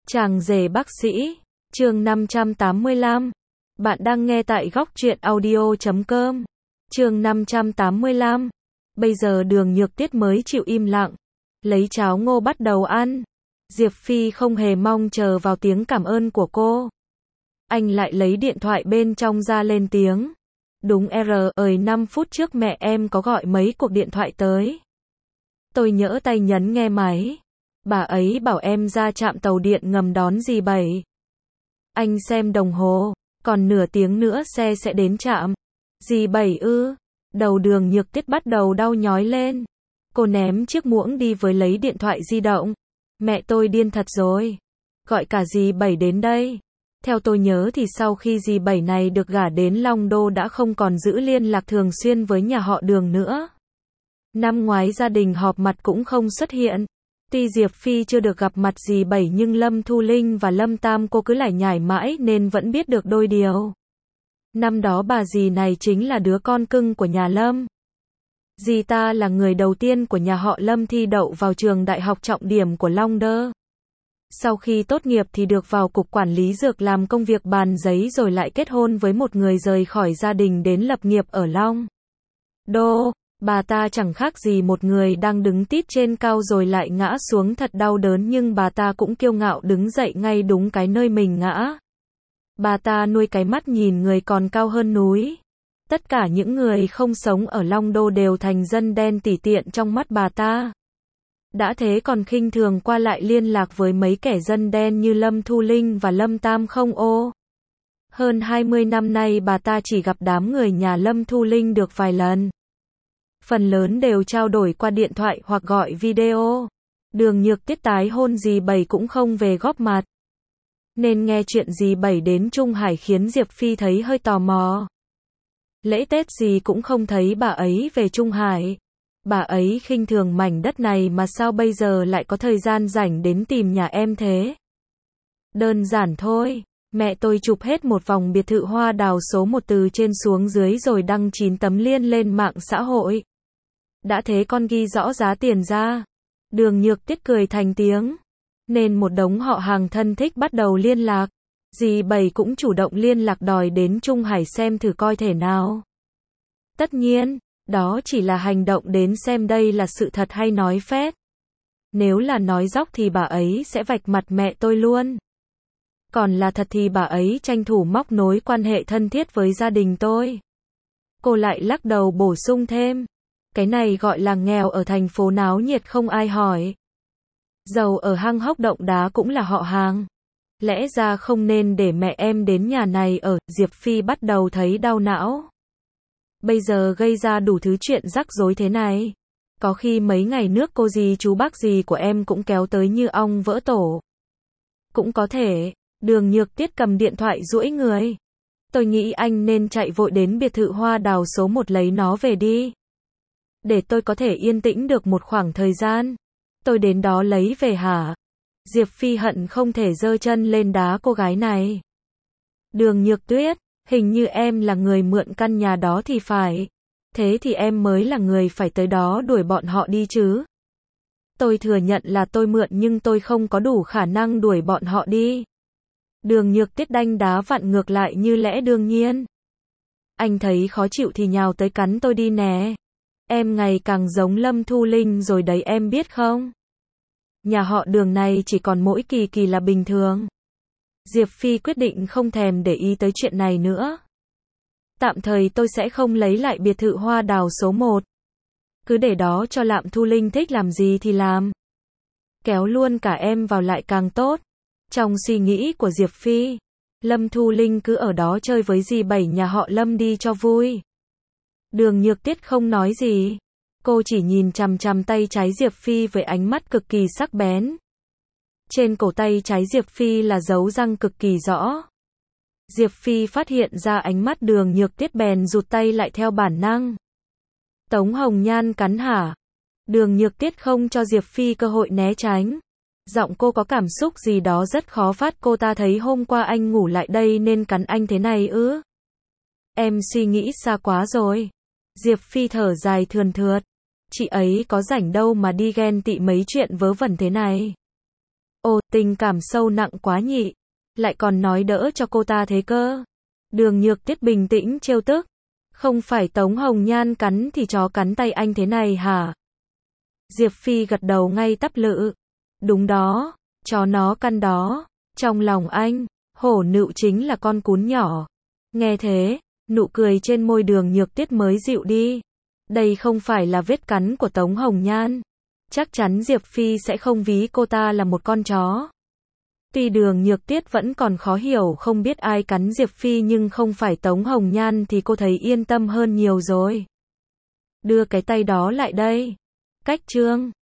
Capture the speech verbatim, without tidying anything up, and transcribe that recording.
Chàng rể bác sĩ, chương năm trăm tám mươi lăm. Bạn đang nghe tại góc truyện audio chấm com. Chương năm trăm tám mươi lăm. Bây giờ Đường Nhược Tiết mới chịu im lặng, lấy cháo ngô bắt đầu ăn. Diệp Phi không hề mong chờ vào tiếng cảm ơn của cô. Anh lại lấy điện thoại bên trong ra lên tiếng. Đúng R ơi, năm phút trước mẹ em có gọi mấy cuộc điện thoại tới. Tôi nhỡ tay nhấn nghe máy. Bà ấy bảo em ra trạm tàu điện ngầm đón dì Bảy. Anh xem đồng hồ, còn nửa tiếng nữa xe sẽ đến trạm. Dì Bảy ư? Đầu Đường Nhược Tiết bắt đầu đau nhói lên. Cô ném chiếc muỗng đi với lấy điện thoại di động. Mẹ tôi điên thật rồi. Gọi cả dì Bảy đến đây. Theo tôi nhớ thì sau khi dì Bảy này được gả đến Long Đô đã không còn giữ liên lạc thường xuyên với nhà họ Đường nữa. Năm ngoái gia đình họp mặt cũng không xuất hiện. Tuy Diệp Phi chưa được gặp mặt dì Bảy nhưng Lâm Thu Linh và Lâm Tam cô cứ lải nhải mãi nên vẫn biết được đôi điều. Năm đó bà dì này chính là đứa con cưng của nhà Lâm. Dì ta là người đầu tiên của nhà họ Lâm thi đậu vào trường đại học trọng điểm của Long Đơ. Sau khi tốt nghiệp thì được vào cục quản lý dược làm công việc bàn giấy rồi lại kết hôn với một người rời khỏi gia đình đến lập nghiệp ở Long Đô. Bà ta chẳng khác gì một người đang đứng tít trên cao rồi lại ngã xuống thật đau đớn, nhưng bà ta cũng kiêu ngạo đứng dậy ngay đúng cái nơi mình ngã. Bà ta nuôi cái mắt nhìn người còn cao hơn núi. Tất cả những người không sống ở Long Đô đều thành dân đen tỉ tiện trong mắt bà ta. Đã thế còn khinh thường qua lại liên lạc với mấy kẻ dân đen như Lâm Thu Linh và Lâm Tam không ô. Hơn hai mươi năm nay bà ta chỉ gặp đám người nhà Lâm Thu Linh được vài lần. Phần lớn đều trao đổi qua điện thoại hoặc gọi video. Đường Nhược Tiết tái hôn dì Bảy cũng không về góp mặt. Nên nghe chuyện dì Bảy đến Trung Hải khiến Diệp Phi thấy hơi tò mò. Lễ Tết gì cũng không thấy bà ấy về Trung Hải. Bà ấy khinh thường mảnh đất này mà sao bây giờ lại có thời gian rảnh đến tìm nhà em thế? Đơn giản thôi. Mẹ tôi chụp hết một vòng biệt thự hoa đào số một từ trên xuống dưới rồi đăng chín tấm liên lên mạng xã hội. Đã thế con ghi rõ giá tiền ra. Đường Nhược Tiết cười thành tiếng. Nên một đống họ hàng thân thích bắt đầu liên lạc. Dì Bảy cũng chủ động liên lạc đòi đến Trung Hải xem thử coi thể nào. Tất nhiên, đó chỉ là hành động đến xem đây là sự thật hay nói phét. Nếu là nói dóc thì bà ấy sẽ vạch mặt mẹ tôi luôn. Còn là thật thì bà ấy tranh thủ móc nối quan hệ thân thiết với gia đình tôi. Cô lại lắc đầu bổ sung thêm. Cái này gọi là nghèo ở thành phố náo nhiệt không ai hỏi. Giàu ở hang hốc động đá cũng là họ hàng. Lẽ ra không nên để mẹ em đến nhà này ở. Diệp Phi bắt đầu thấy đau não. Bây giờ gây ra đủ thứ chuyện rắc rối thế này. Có khi mấy ngày nước cô dì chú bác dì của em cũng kéo tới như ong vỡ tổ. Cũng có thể. Đường Nhược Tiết cầm điện thoại duỗi người. Tôi nghĩ anh nên chạy vội đến biệt thự hoa đào số một lấy nó về đi. Để tôi có thể yên tĩnh được một khoảng thời gian. Tôi đến đó lấy về hả? Diệp Phi hận không thể giơ chân lên đá cô gái này. Đường Nhược Tuyết, hình như em là người mượn căn nhà đó thì phải. Thế thì em mới là người phải tới đó đuổi bọn họ đi chứ. Tôi thừa nhận là tôi mượn nhưng tôi không có đủ khả năng đuổi bọn họ đi. Đường Nhược Tiết đanh đá vặn ngược lại như lẽ đương nhiên. Anh thấy khó chịu thì nhào tới cắn tôi đi nè. Em ngày càng giống Lâm Thu Linh rồi đấy em biết không? Nhà họ Đường này chỉ còn mỗi Kỳ Kỳ là bình thường. Diệp Phi quyết định không thèm để ý tới chuyện này nữa. Tạm thời tôi sẽ không lấy lại biệt thự hoa đào số một. Cứ để đó cho Lạm Thu Linh thích làm gì thì làm. Kéo luôn cả em vào lại càng tốt. Trong suy nghĩ của Diệp Phi, Lâm Thu Linh cứ ở đó chơi với dì Bảy nhà họ Lâm đi cho vui. Đường Nhược Tiết không nói gì. Cô chỉ nhìn chằm chằm tay trái Diệp Phi với ánh mắt cực kỳ sắc bén. Trên cổ tay trái Diệp Phi là dấu răng cực kỳ rõ. Diệp Phi phát hiện ra ánh mắt Đường Nhược Tiết bèn rụt tay lại theo bản năng. Tống Hồng Nhan cắn hả? Đường Nhược Tiết không cho Diệp Phi cơ hội né tránh. Giọng cô có cảm xúc gì đó rất khó phát. Cô ta thấy hôm qua anh ngủ lại đây nên cắn anh thế này ư? Em suy nghĩ xa quá rồi. Diệp Phi thở dài thườn thượt. Chị ấy có rảnh đâu mà đi ghen tị mấy chuyện vớ vẩn thế này. Ồ, tình cảm sâu nặng quá nhị. Lại còn nói đỡ cho cô ta thế cơ. Đường Nhược Tiết bình tĩnh trêu tức. Không phải Tống Hồng Nhan cắn thì chó cắn tay anh thế này hả? Diệp Phi gật đầu ngay tắp lự. Đúng đó, chó nó căn đó. Trong lòng anh, hổ nựu chính là con cún nhỏ. Nghe thế, nụ cười trên môi Đường Nhược Tiết mới dịu đi. Đây không phải là vết cắn của Tống Hồng Nhan. Chắc chắn Diệp Phi sẽ không ví cô ta là một con chó. Tuy Đường Nhược Tiết vẫn còn khó hiểu không biết ai cắn Diệp Phi nhưng không phải Tống Hồng Nhan thì cô thấy yên tâm hơn nhiều rồi. Đưa cái tay đó lại đây. Cách trương.